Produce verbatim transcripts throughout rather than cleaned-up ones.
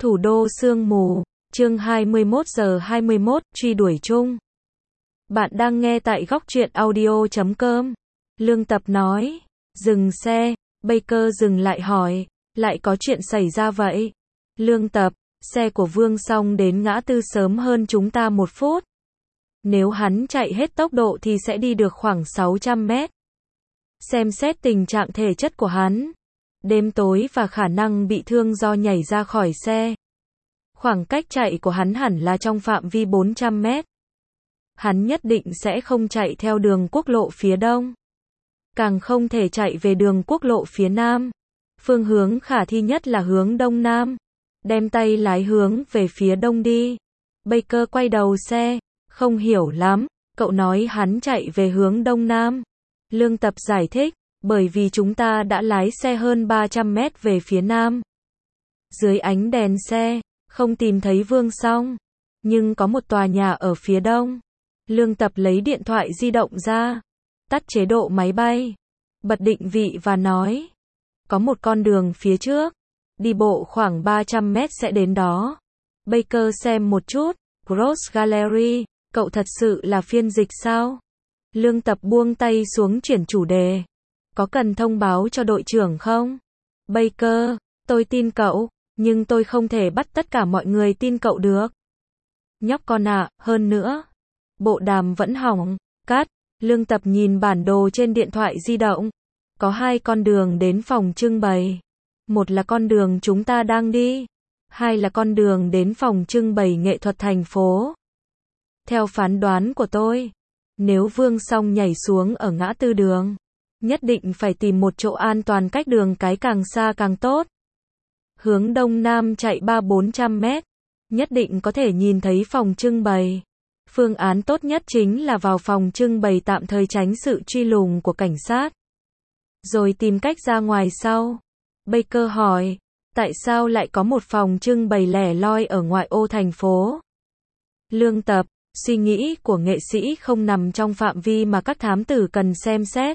Thủ đô sương mù, chương hai mươi mốt giờ hai mươi mốt, truy đuổi chung. Bạn đang nghe tại góc truyện audio chấm com. Lương Tập nói, dừng xe, Baker dừng lại hỏi, lại có chuyện xảy ra vậy? Lương Tập, xe của Vương Song đến ngã tư sớm hơn chúng ta một phút. Nếu hắn chạy hết tốc độ thì sẽ đi được khoảng sáu trăm mét. Xem xét tình trạng thể chất của hắn, đêm tối và khả năng bị thương do nhảy ra khỏi xe. Khoảng cách chạy của hắn hẳn là trong phạm vi bốn trăm mét. Hắn nhất định sẽ không chạy theo đường quốc lộ phía đông. Càng không thể chạy về đường quốc lộ phía nam. Phương hướng khả thi nhất là hướng đông nam. Đem tay lái hướng về phía đông đi. Baker quay đầu xe, không hiểu lắm, cậu nói hắn chạy về hướng đông nam. Lương Tập giải thích, bởi vì chúng ta đã lái xe hơn ba trăm mét về phía nam. Dưới ánh đèn xe, không tìm thấy Vương Song, nhưng có một tòa nhà ở phía đông. Lương Tập lấy điện thoại di động ra, tắt chế độ máy bay, bật định vị và nói, có một con đường phía trước, đi bộ khoảng ba trăm mét sẽ đến đó. Baker xem một chút, Cross Gallery, cậu thật sự là phiên dịch sao? Lương Tập buông tay xuống chuyển chủ đề. Có cần thông báo cho đội trưởng không? Baker, tôi tin cậu, nhưng tôi không thể bắt tất cả mọi người tin cậu được. Nhóc con ạ, à, hơn nữa. Bộ đàm vẫn hỏng, cắt. Lương Tập nhìn bản đồ trên điện thoại di động. Có hai con đường đến phòng trưng bày. Một là con đường chúng ta đang đi. Hai là con đường đến phòng trưng bày nghệ thuật thành phố. Theo phán đoán của tôi, nếu Vương Song nhảy xuống ở ngã tư đường, nhất định phải tìm một chỗ an toàn cách đường cái càng xa càng tốt. Hướng đông nam chạy ba bốn trăm mét, nhất định có thể nhìn thấy phòng trưng bày. Phương án tốt nhất chính là vào phòng trưng bày tạm thời tránh sự truy lùng của cảnh sát. Rồi tìm cách ra ngoài sau. Baker hỏi, tại sao lại có một phòng trưng bày lẻ loi ở ngoại ô thành phố? Lương Tập, suy nghĩ của nghệ sĩ không nằm trong phạm vi mà các thám tử cần xem xét.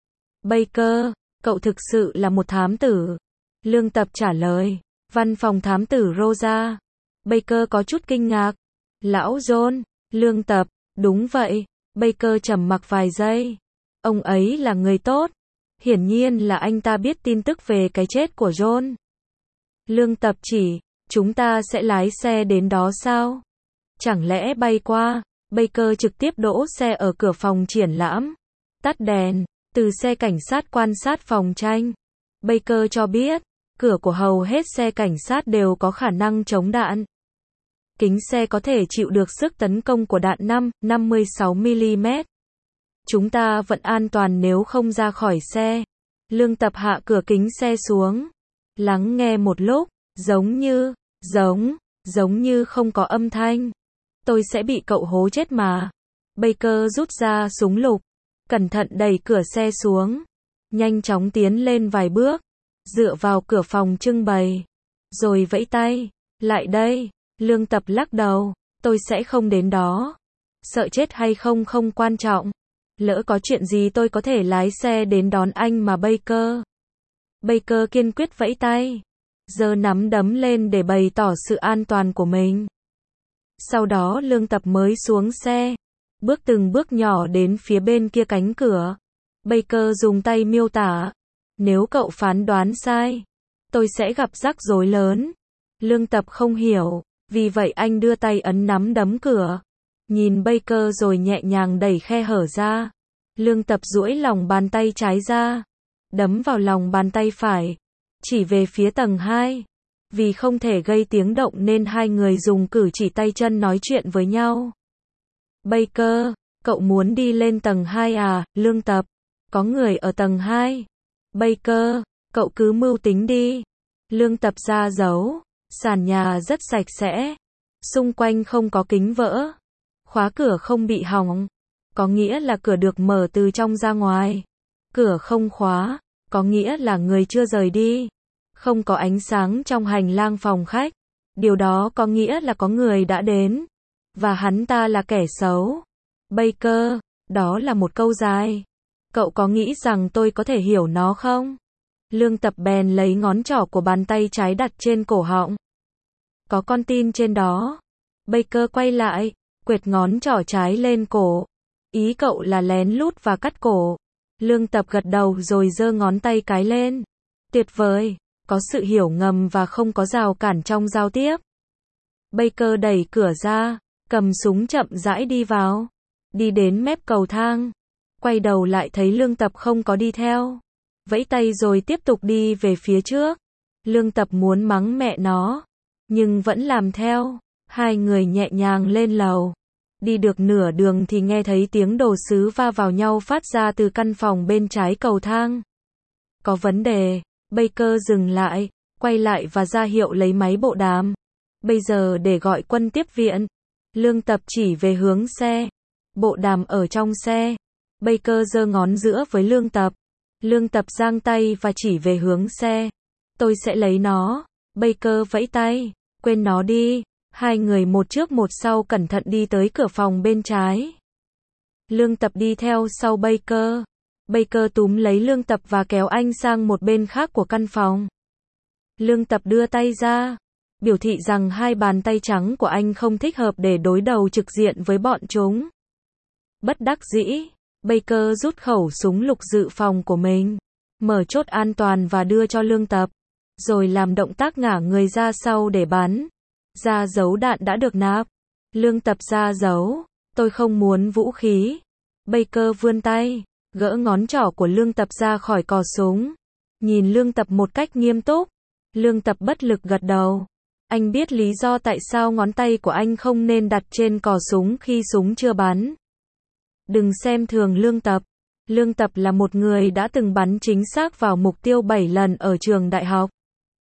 Baker, cậu thực sự là một thám tử. Lương Tập trả lời, văn phòng thám tử Rosa. Baker có chút kinh ngạc. Lão John, Lương Tập, đúng vậy. Baker trầm mặc vài giây. Ông ấy là người tốt. Hiển nhiên là anh ta biết tin tức về cái chết của John. Lương Tập chỉ, chúng ta sẽ lái xe đến đó sao? Chẳng lẽ bay qua? Baker trực tiếp đỗ xe ở cửa phòng triển lãm. Tắt đèn, từ xe cảnh sát quan sát phòng tranh. Baker cho biết, cửa của hầu hết xe cảnh sát đều có khả năng chống đạn. Kính xe có thể chịu được sức tấn công của đạn năm, năm mươi sáu mi li mét. Chúng ta vẫn an toàn nếu không ra khỏi xe. Lương Tập hạ cửa kính xe xuống. Lắng nghe một lúc, giống như, giống, giống như không có âm thanh. Tôi sẽ bị cậu hố chết mà. Baker rút ra súng lục, cẩn thận đẩy cửa xe xuống, nhanh chóng tiến lên vài bước, dựa vào cửa phòng trưng bày, rồi vẫy tay, lại đây. Lương Tập lắc đầu, tôi sẽ không đến đó. Sợ chết hay không không quan trọng. Lỡ có chuyện gì tôi có thể lái xe đến đón anh mà Baker. Baker kiên quyết vẫy tay, giơ nắm đấm lên để bày tỏ sự an toàn của mình. Sau đó Lương Tập mới xuống xe, bước từng bước nhỏ đến phía bên kia cánh cửa. Baker dùng tay miêu tả, nếu cậu phán đoán sai, tôi sẽ gặp rắc rối lớn. Lương Tập không hiểu, vì vậy anh đưa tay ấn nắm đấm cửa, nhìn Baker rồi nhẹ nhàng đẩy khe hở ra. Lương Tập duỗi lòng bàn tay trái ra, đấm vào lòng bàn tay phải, chỉ về phía tầng hai. Vì không thể gây tiếng động nên hai người dùng cử chỉ tay chân nói chuyện với nhau. Baker, cậu muốn đi lên tầng hai à? Lương Tập, có người ở tầng hai. Baker, cậu cứ mưu tính đi. Lương Tập ra dấu, sàn nhà rất sạch sẽ, xung quanh không có kính vỡ, khóa cửa không bị hỏng, có nghĩa là cửa được mở từ trong ra ngoài. Cửa không khóa, có nghĩa là người chưa rời đi. Không có ánh sáng trong hành lang phòng khách, điều đó có nghĩa là có người đã đến, và hắn ta là kẻ xấu. Baker, đó là một câu dài. Cậu có nghĩ rằng tôi có thể hiểu nó không? Lương Tập bèn lấy ngón trỏ của bàn tay trái đặt trên cổ họng. Có con tin trên đó. Baker quay lại, quệt ngón trỏ trái lên cổ. Ý cậu là lén lút và cắt cổ. Lương Tập gật đầu rồi giơ ngón tay cái lên. Tuyệt vời, có sự hiểu ngầm và không có rào cản trong giao tiếp. Baker đẩy cửa ra, cầm súng chậm rãi đi vào. Đi đến mép cầu thang. Quay đầu lại thấy Lương Tập không có đi theo. Vẫy tay rồi tiếp tục đi về phía trước. Lương Tập muốn mắng mẹ nó, nhưng vẫn làm theo. Hai người nhẹ nhàng lên lầu. Đi được nửa đường thì nghe thấy tiếng đồ sứ va vào nhau phát ra từ căn phòng bên trái cầu thang. Có vấn đề. Baker dừng lại, quay lại và ra hiệu lấy máy bộ đàm. Bây giờ để gọi quân tiếp viện. Lương Tập chỉ về hướng xe. Bộ đàm ở trong xe. Baker giơ ngón giữa với Lương Tập. Lương Tập giang tay và chỉ về hướng xe. Tôi sẽ lấy nó. Baker vẫy tay. Quên nó đi. Hai người một trước một sau cẩn thận đi tới cửa phòng bên trái. Lương Tập đi theo sau Baker. Baker túm lấy Lương Tập và kéo anh sang một bên khác của căn phòng. Lương Tập đưa tay ra, biểu thị rằng hai bàn tay trắng của anh không thích hợp để đối đầu trực diện với bọn chúng. Bất đắc dĩ, Baker rút khẩu súng lục dự phòng của mình, mở chốt an toàn và đưa cho Lương Tập, rồi làm động tác ngả người ra sau để bắn. Ra dấu đạn đã được nạp. Lương Tập ra dấu. Tôi không muốn vũ khí. Baker vươn tay, gỡ ngón trỏ của Lương Tập ra khỏi cò súng. Nhìn Lương Tập một cách nghiêm túc. Lương Tập bất lực gật đầu. Anh biết lý do tại sao ngón tay của anh không nên đặt trên cò súng khi súng chưa bắn. Đừng xem thường Lương Tập. Lương Tập là một người đã từng bắn chính xác vào mục tiêu bảy lần ở trường đại học.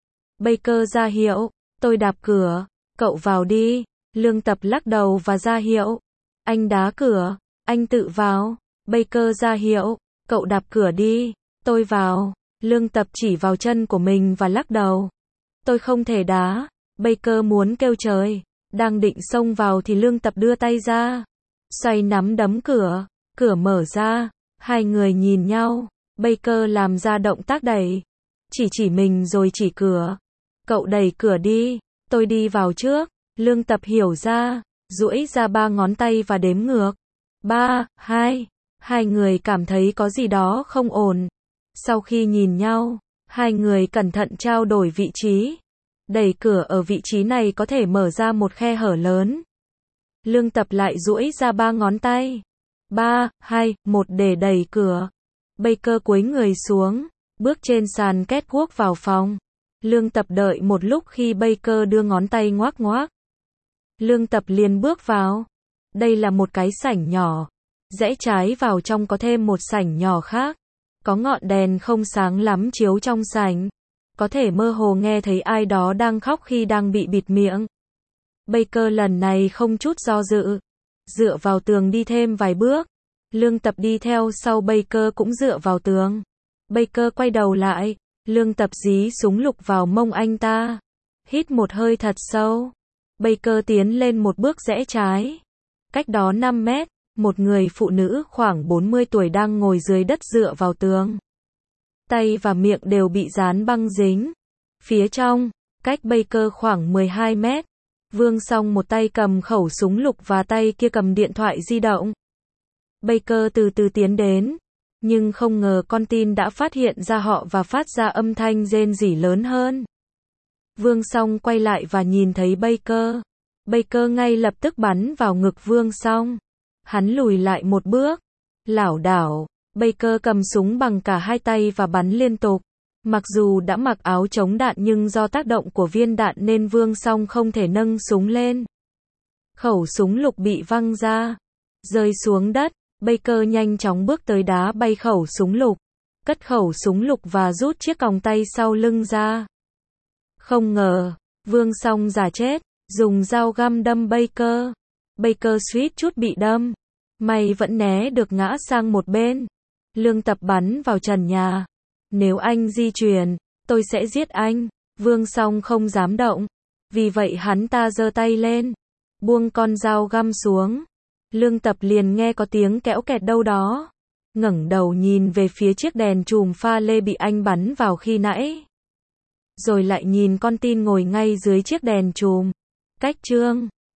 Baker ra hiệu. Tôi đạp cửa. Cậu vào đi. Lương Tập lắc đầu và ra hiệu. Anh đá cửa. Anh tự vào. Baker ra hiệu. Cậu đạp cửa đi. Tôi vào. Lương Tập chỉ vào chân của mình và lắc đầu. Tôi không thể đá. Baker muốn kêu trời. Đang định xông vào thì Lương Tập đưa tay ra. Xoay nắm đấm cửa. Cửa mở ra. Hai người nhìn nhau. Baker làm ra động tác đẩy. Chỉ chỉ mình rồi chỉ cửa. Cậu đẩy cửa đi. Tôi đi vào trước. Lương Tập hiểu ra. Duỗi ra ba ngón tay và đếm ngược. Ba, hai. Hai người cảm thấy có gì đó không ổn. Sau khi nhìn nhau, hai người cẩn thận trao đổi vị trí. Đẩy cửa ở vị trí này có thể mở ra một khe hở lớn. Lương Tập lại duỗi ra ba ngón tay. Ba, hai, một để đẩy cửa. Baker cúi người xuống, bước trên sàn catwalk vào phòng. Lương Tập đợi một lúc khi Baker đưa ngón tay ngoác ngoác. Lương Tập liền bước vào. Đây là một cái sảnh nhỏ. Rẽ trái vào trong có thêm một sảnh nhỏ khác. Có ngọn đèn không sáng lắm chiếu trong sảnh. Có thể mơ hồ nghe thấy ai đó đang khóc khi đang bị bịt miệng. Baker lần này không chút do dự. Dựa vào tường đi thêm vài bước. Lương Tập đi theo sau Baker cũng dựa vào tường. Baker quay đầu lại. Lương Tập dí súng lục vào mông anh ta. Hít một hơi thật sâu. Baker tiến lên một bước rẽ trái. Cách đó năm mét, một người phụ nữ khoảng bốn mươi tuổi đang ngồi dưới đất dựa vào tường. Tay và miệng đều bị dán băng dính. Phía trong, cách Baker khoảng mười hai mét, Vương Song một tay cầm khẩu súng lục và tay kia cầm điện thoại di động. Baker từ từ tiến đến, nhưng không ngờ con tin đã phát hiện ra họ và phát ra âm thanh rên rỉ lớn hơn. Vương Song quay lại và nhìn thấy Baker. Baker ngay lập tức bắn vào ngực Vương Song. Hắn lùi lại một bước, lảo đảo. Baker cầm súng bằng cả hai tay và bắn liên tục. Mặc dù đã mặc áo chống đạn nhưng do tác động của viên đạn nên Vương Song không thể nâng súng lên. Khẩu súng lục bị văng ra, rơi xuống đất. Baker nhanh chóng bước tới đá bay khẩu súng lục, cất khẩu súng lục và rút chiếc còng tay sau lưng ra. Không ngờ, Vương Song giả chết, dùng dao găm đâm Baker. Baker suýt chút bị đâm. May vẫn né được ngã sang một bên. Lương Tập bắn vào trần nhà. Nếu anh di chuyển, tôi sẽ giết anh. Vương Song không dám động. Vì vậy hắn ta giơ tay lên, buông con dao găm xuống. Lương Tập liền nghe có tiếng kẽo kẹt đâu đó. Ngẩng đầu nhìn về phía chiếc đèn chùm pha lê bị anh bắn vào khi nãy. rồi lại nhìn con tin ngồi ngay dưới chiếc đèn chùm. Cách chương